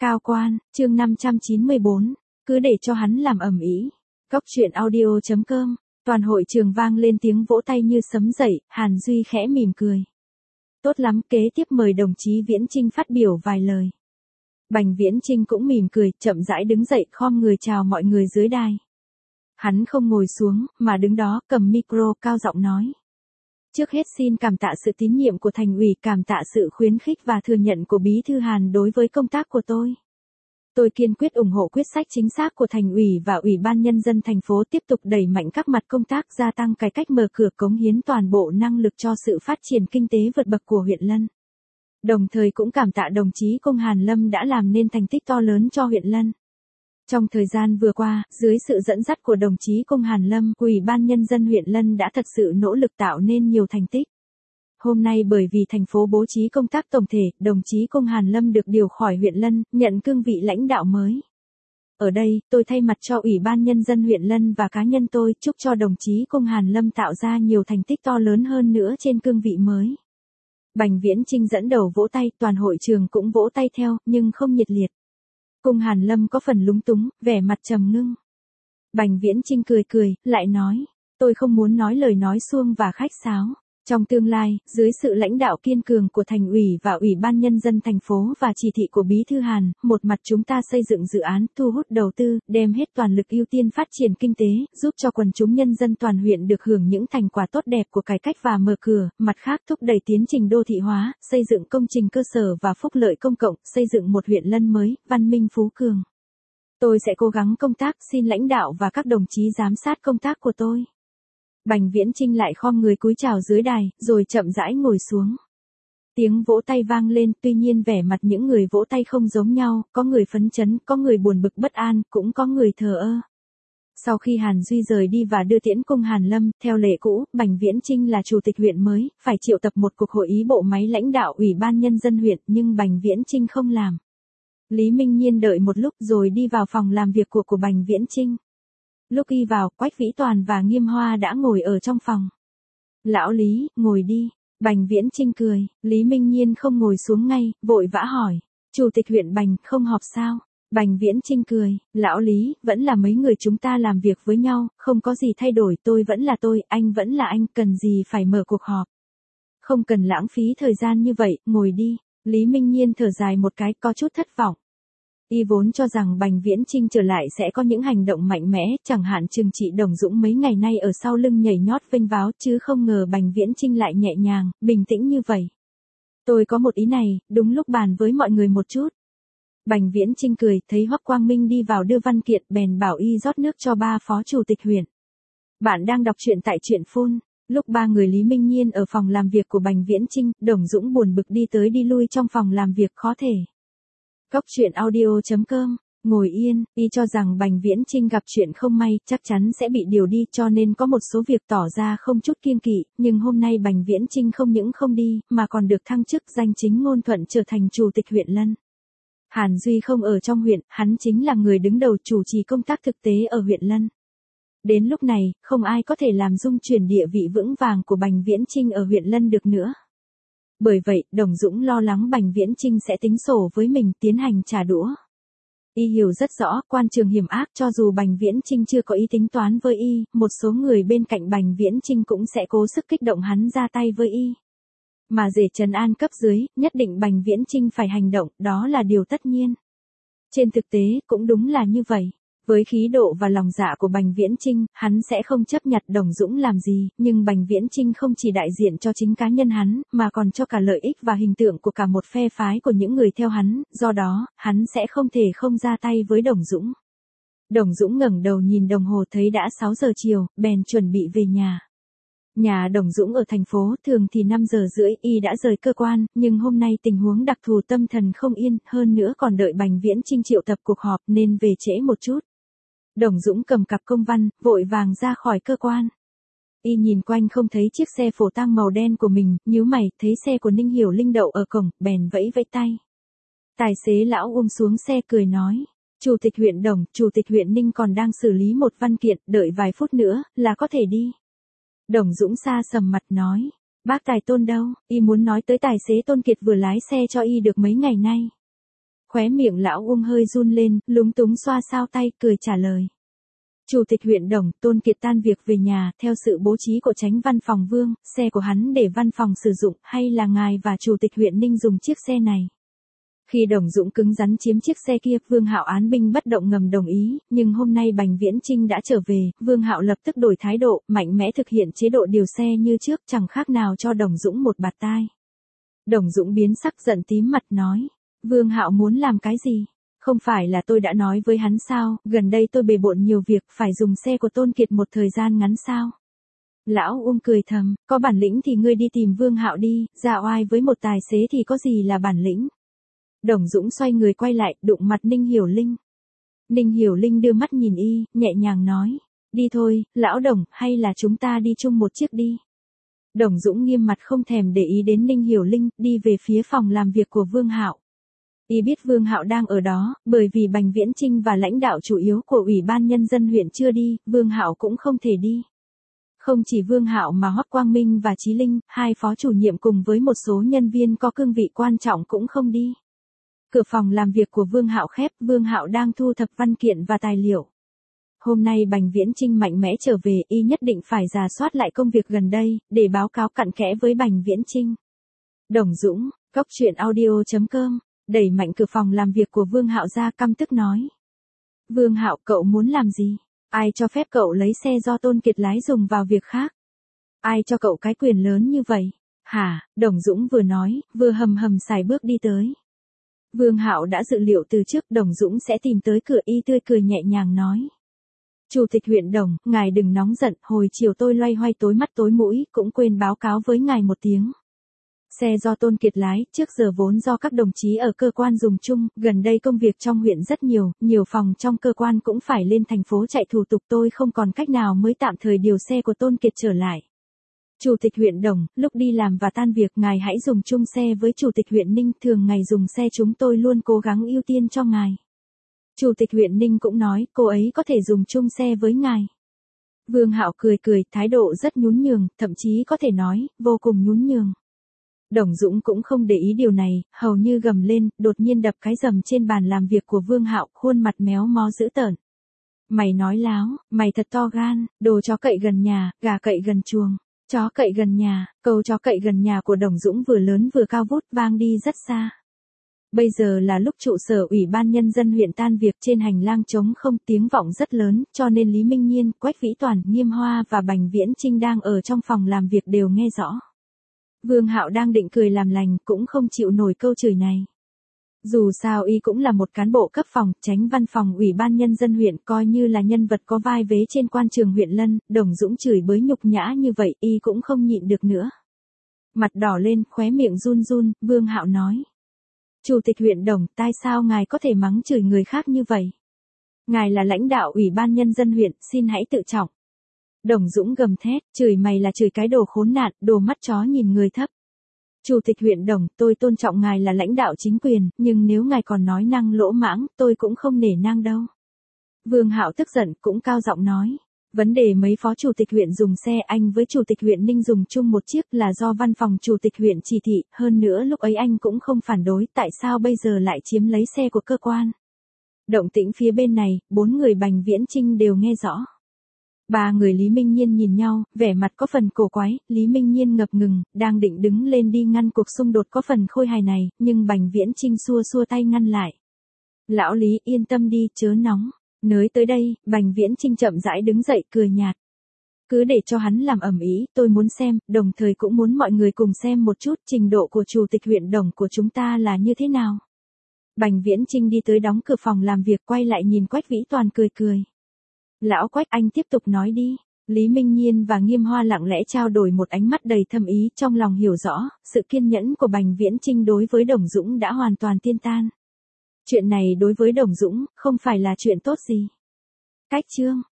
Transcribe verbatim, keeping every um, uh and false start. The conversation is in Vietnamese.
Cao quan, chương năm trăm chín mươi bốn, cứ để cho hắn làm ầm ĩ. Góc truyện audio chấm com, toàn hội trường vang lên tiếng vỗ tay như sấm dậy, Hàn Duy khẽ mỉm cười. Tốt lắm, kế tiếp mời đồng chí Viễn Chinh phát biểu vài lời. Bành Viễn Chinh cũng mỉm cười, chậm rãi đứng dậy, khom người chào mọi người dưới đài. Hắn không ngồi xuống, mà đứng đó, cầm micro, cao giọng nói. Trước hết xin cảm tạ sự tín nhiệm của thành ủy, cảm tạ sự khuyến khích và thừa nhận của Bí thư Hàn đối với công tác của tôi. Tôi kiên quyết ủng hộ quyết sách chính xác của thành ủy và ủy ban nhân dân thành phố tiếp tục đẩy mạnh các mặt công tác, gia tăng cải cách, mở cửa, cống hiến toàn bộ năng lực cho sự phát triển kinh tế vượt bậc của huyện Lân. Đồng thời cũng cảm tạ đồng chí Công Hàn Lâm đã làm nên thành tích to lớn cho huyện Lân. Trong thời gian vừa qua, dưới sự dẫn dắt của đồng chí Công Hàn Lâm, Ủy ban Nhân dân huyện Lân đã thật sự nỗ lực tạo nên nhiều thành tích. Hôm nay bởi vì thành phố bố trí công tác tổng thể, đồng chí Công Hàn Lâm được điều khỏi huyện Lân, nhận cương vị lãnh đạo mới. Ở đây, tôi thay mặt cho Ủy ban Nhân dân huyện Lân và cá nhân tôi chúc cho đồng chí Công Hàn Lâm tạo ra nhiều thành tích to lớn hơn nữa trên cương vị mới. Bành Viễn Chinh dẫn đầu vỗ tay, toàn hội trường cũng vỗ tay theo, nhưng không nhiệt liệt. Công Hàn Lâm có phần lúng túng, vẻ mặt trầm ngưng. Bành Viễn Chinh cười cười, lại nói, tôi không muốn nói lời nói suông và khách sáo. Trong tương lai, dưới sự lãnh đạo kiên cường của thành ủy và ủy ban nhân dân thành phố và chỉ thị của Bí thư Hàn, một mặt chúng ta xây dựng dự án, thu hút đầu tư, đem hết toàn lực ưu tiên phát triển kinh tế, giúp cho quần chúng nhân dân toàn huyện được hưởng những thành quả tốt đẹp của cải cách và mở cửa, mặt khác thúc đẩy tiến trình đô thị hóa, xây dựng công trình cơ sở và phúc lợi công cộng, xây dựng một huyện Lân mới, văn minh phú cường. Tôi sẽ cố gắng công tác, xin lãnh đạo và các đồng chí giám sát công tác của tôi. Bành Viễn Chinh lại khom người cúi chào dưới đài, rồi chậm rãi ngồi xuống. Tiếng vỗ tay vang lên, tuy nhiên vẻ mặt những người vỗ tay không giống nhau, có người phấn chấn, có người buồn bực bất an, cũng có người thờ ơ. Sau khi Hàn Duy rời đi và đưa tiễn Công Hàn Lâm, theo lệ cũ, Bành Viễn Chinh là chủ tịch huyện mới, phải triệu tập một cuộc hội ý bộ máy lãnh đạo ủy ban nhân dân huyện, nhưng Bành Viễn Chinh không làm. Lý Minh Nhiên đợi một lúc rồi đi vào phòng làm việc của của Bành Viễn Chinh. Lúc y vào, Quách Vĩ Toàn và Nghiêm Hoa đã ngồi ở trong phòng. Lão Lý, ngồi đi. Bành Viễn Chinh cười, Lý Minh Nhiên không ngồi xuống ngay, vội vã hỏi. Chủ tịch huyện Bành, không họp sao? Bành Viễn Chinh cười, Lão Lý, vẫn là mấy người chúng ta làm việc với nhau, không có gì thay đổi, tôi vẫn là tôi, anh vẫn là anh, cần gì phải mở cuộc họp. Không cần lãng phí thời gian như vậy, ngồi đi. Lý Minh Nhiên thở dài một cái, có chút thất vọng. Y vốn cho rằng Bành Viễn Chinh trở lại sẽ có những hành động mạnh mẽ, chẳng hạn trừng trị Đồng Dũng mấy ngày nay ở sau lưng nhảy nhót vênh váo, chứ không ngờ Bành Viễn Chinh lại nhẹ nhàng, bình tĩnh như vậy. Tôi có một ý này, đúng lúc bàn với mọi người một chút. Bành Viễn Chinh cười, thấy Hoắc Quang Minh đi vào đưa văn kiện, bèn bảo y rót nước cho ba phó chủ tịch huyện. Bạn đang đọc truyện tại truyện phun. Lúc ba người Lý Minh Nhiên ở phòng làm việc của Bành Viễn Chinh, Đồng Dũng buồn bực đi tới đi lui trong phòng làm việc khó thể. Góc truyện audio chấm com, ngồi yên, y cho rằng Bành Viễn Chinh gặp chuyện không may, chắc chắn sẽ bị điều đi, cho nên có một số việc tỏ ra không chút kiêng kỵ, nhưng hôm nay Bành Viễn Chinh không những không đi, mà còn được thăng chức, danh chính ngôn thuận trở thành chủ tịch huyện Lân. Hàn Duy không ở trong huyện, hắn chính là người đứng đầu chủ trì công tác thực tế ở huyện Lân. Đến lúc này, không ai có thể làm rung chuyển địa vị vững vàng của Bành Viễn Chinh ở huyện Lân được nữa. Bởi vậy, Đồng Dũng lo lắng Bành Viễn Chinh sẽ tính sổ với mình, tiến hành trả đũa. Y hiểu rất rõ, quan trường hiểm ác, cho dù Bành Viễn Chinh chưa có ý tính toán với y, một số người bên cạnh Bành Viễn Chinh cũng sẽ cố sức kích động hắn ra tay với y. Mà để trấn an cấp dưới, nhất định Bành Viễn Chinh phải hành động, đó là điều tất nhiên. Trên thực tế, cũng đúng là như vậy. Với khí độ và lòng dạ của Bành Viễn Chinh, hắn sẽ không chấp nhặt Đồng Dũng làm gì, nhưng Bành Viễn Chinh không chỉ đại diện cho chính cá nhân hắn, mà còn cho cả lợi ích và hình tượng của cả một phe phái của những người theo hắn, do đó, hắn sẽ không thể không ra tay với Đồng Dũng. Đồng Dũng ngẩng đầu nhìn đồng hồ thấy đã sáu giờ chiều, bèn chuẩn bị về nhà. Nhà Đồng Dũng ở thành phố, thường thì năm giờ rưỡi y đã rời cơ quan, nhưng hôm nay tình huống đặc thù tâm thần không yên, hơn nữa còn đợi Bành Viễn Chinh triệu tập cuộc họp nên về trễ một chút. Đồng Dũng cầm cặp công văn, vội vàng ra khỏi cơ quan. Y nhìn quanh không thấy chiếc xe phổ tang màu đen của mình, nhíu mày, thấy xe của Ninh Hiểu Linh đậu ở cổng, bèn vẫy vẫy tay. Tài xế lão ôm xuống xe cười nói, Chủ tịch huyện Đồng, Chủ tịch huyện Ninh còn đang xử lý một văn kiện, đợi vài phút nữa, là có thể đi. Đồng Dũng xa sầm mặt nói, bác Tài Tôn đâu, y muốn nói tới tài xế Tôn Kiệt vừa lái xe cho y được mấy ngày nay. Khóe miệng lão Uông hơi run lên, lúng túng xoa xao tay, cười trả lời. Chủ tịch huyện Đồng, Tôn Kiệt tan việc về nhà, theo sự bố trí của Chánh Văn phòng Vương, xe của hắn để văn phòng sử dụng, hay là ngài và Chủ tịch huyện Ninh dùng chiếc xe này? Khi Đồng Dũng cứng rắn chiếm chiếc xe kia, Vương Hạo án binh bất động ngầm đồng ý, nhưng hôm nay Bành Viễn Chinh đã trở về, Vương Hạo lập tức đổi thái độ, mạnh mẽ thực hiện chế độ điều xe như trước, chẳng khác nào cho Đồng Dũng một bạt tai. Đồng Dũng biến sắc giận tím mặt nói, Vương Hạo muốn làm cái gì? Không phải là tôi đã nói với hắn sao, gần đây tôi bề bộn nhiều việc, phải dùng xe của Tôn Kiệt một thời gian ngắn sao? Lão Uông cười thầm, có bản lĩnh thì ngươi đi tìm Vương Hạo đi, ra oai với một tài xế thì có gì là bản lĩnh? Đồng Dũng xoay người quay lại, đụng mặt Ninh Hiểu Linh. Ninh Hiểu Linh đưa mắt nhìn y, nhẹ nhàng nói, đi thôi, lão Đồng, hay là chúng ta đi chung một chiếc đi. Đồng Dũng nghiêm mặt không thèm để ý đến Ninh Hiểu Linh, đi về phía phòng làm việc của Vương Hạo. Y biết Vương Hạo đang ở đó, bởi vì Bành Viễn Chinh và lãnh đạo chủ yếu của Ủy ban Nhân dân huyện chưa đi, Vương Hạo cũng không thể đi. Không chỉ Vương Hạo mà Hoắc Quang Minh và Chí Linh, hai phó chủ nhiệm cùng với một số nhân viên có cương vị quan trọng cũng không đi. Cửa phòng làm việc của Vương Hạo khép, Vương Hạo đang thu thập văn kiện và tài liệu. Hôm nay Bành Viễn Chinh mạnh mẽ trở về, y nhất định phải rà soát lại công việc gần đây, để báo cáo cặn kẽ với Bành Viễn Chinh. Đồng Dũng, Cóc Truyện Audio chấm com, đẩy mạnh cửa phòng làm việc của Vương Hạo ra, căm tức nói. Vương Hạo, cậu muốn làm gì? Ai cho phép cậu lấy xe do Tôn Kiệt lái dùng vào việc khác? Ai cho cậu cái quyền lớn như vậy? Hả? Đồng Dũng vừa nói, vừa hầm hầm xài bước đi tới. Vương Hạo đã dự liệu từ trước Đồng Dũng sẽ tìm tới cửa, y tươi cười nhẹ nhàng nói. Chủ tịch huyện Đồng, ngài đừng nóng giận, hồi chiều tôi loay hoay tối mắt tối mũi, cũng quên báo cáo với ngài một tiếng. Xe do Tôn Kiệt lái, trước giờ vốn do các đồng chí ở cơ quan dùng chung, gần đây công việc trong huyện rất nhiều, nhiều phòng trong cơ quan cũng phải lên thành phố chạy thủ tục, tôi không còn cách nào mới tạm thời điều xe của Tôn Kiệt trở lại. Chủ tịch huyện Đồng, lúc đi làm và tan việc ngài hãy dùng chung xe với Chủ tịch huyện Ninh, thường ngày dùng xe chúng tôi luôn cố gắng ưu tiên cho ngài. Chủ tịch huyện Ninh cũng nói, cô ấy có thể dùng chung xe với ngài. Vương Hạo cười cười, thái độ rất nhún nhường, thậm chí có thể nói, vô cùng nhún nhường. Đồng Dũng cũng không để ý điều này, hầu như gầm lên, đột nhiên đập cái rầm trên bàn làm việc của Vương Hạo, khuôn mặt méo mó dữ tợn. Mày nói láo, mày thật to gan, đồ chó cậy gần nhà, gà cậy gần chuồng. Chó cậy gần nhà, câu chó cậy gần nhà của Đồng Dũng vừa lớn vừa cao vút, vang đi rất xa. Bây giờ là lúc trụ sở Ủy ban Nhân dân huyện tan việc, trên hành lang trống không, tiếng vọng rất lớn, cho nên Lý Minh Nhiên, Quách Vĩ Toàn, Nghiêm Hoa và Bành Viễn Chinh đang ở trong phòng làm việc đều nghe rõ. Vương Hạo đang định cười làm lành, cũng không chịu nổi câu chửi này. Dù sao y cũng là một cán bộ cấp phòng, Chánh Văn phòng Ủy ban Nhân dân huyện, coi như là nhân vật có vai vế trên quan trường huyện Lân, Đồng Dũng chửi bới nhục nhã như vậy, y cũng không nhịn được nữa. Mặt đỏ lên, khóe miệng run run, Vương Hạo nói. Chủ tịch huyện Đồng, tại sao ngài có thể mắng chửi người khác như vậy? Ngài là lãnh đạo Ủy ban Nhân dân huyện, xin hãy tự trọng. Đồng Dũng gầm thét, chửi mày là chửi cái đồ khốn nạn, đồ mắt chó nhìn người thấp. Chủ tịch huyện Đồng, tôi tôn trọng ngài là lãnh đạo chính quyền, nhưng nếu ngài còn nói năng lỗ mãng, tôi cũng không nể nang đâu. Vương Hạo tức giận, cũng cao giọng nói. Vấn đề mấy phó chủ tịch huyện dùng xe, anh với chủ tịch huyện Ninh dùng chung một chiếc là do văn phòng chủ tịch huyện chỉ thị, hơn nữa lúc ấy anh cũng không phản đối, tại sao bây giờ lại chiếm lấy xe của cơ quan? Động tĩnh phía bên này, bốn người Bành Viễn Chinh đều nghe rõ. Ba người Lý Minh Nhiên nhìn nhau, vẻ mặt có phần cổ quái, Lý Minh Nhiên ngập ngừng, đang định đứng lên đi ngăn cuộc xung đột có phần khôi hài này, nhưng Bành Viễn Chinh xua xua tay ngăn lại. Lão Lý, yên tâm đi, chớ nóng. Nới tới đây, Bành Viễn Chinh chậm rãi đứng dậy, cười nhạt. Cứ để cho hắn làm ầm ĩ, tôi muốn xem, đồng thời cũng muốn mọi người cùng xem một chút trình độ của chủ tịch huyện Đồng của chúng ta là như thế nào. Bành Viễn Chinh đi tới đóng cửa phòng làm việc, quay lại nhìn Quách Vĩ Toàn cười cười. Lão Quách, anh tiếp tục nói đi. Lý Minh Nhiên và Nghiêm Hoa lặng lẽ trao đổi một ánh mắt đầy thâm ý, trong lòng hiểu rõ, sự kiên nhẫn của Bành Viễn Chinh đối với Đồng Dũng đã hoàn toàn tiên tan. Chuyện này đối với Đồng Dũng, không phải là chuyện tốt gì. Cách chương.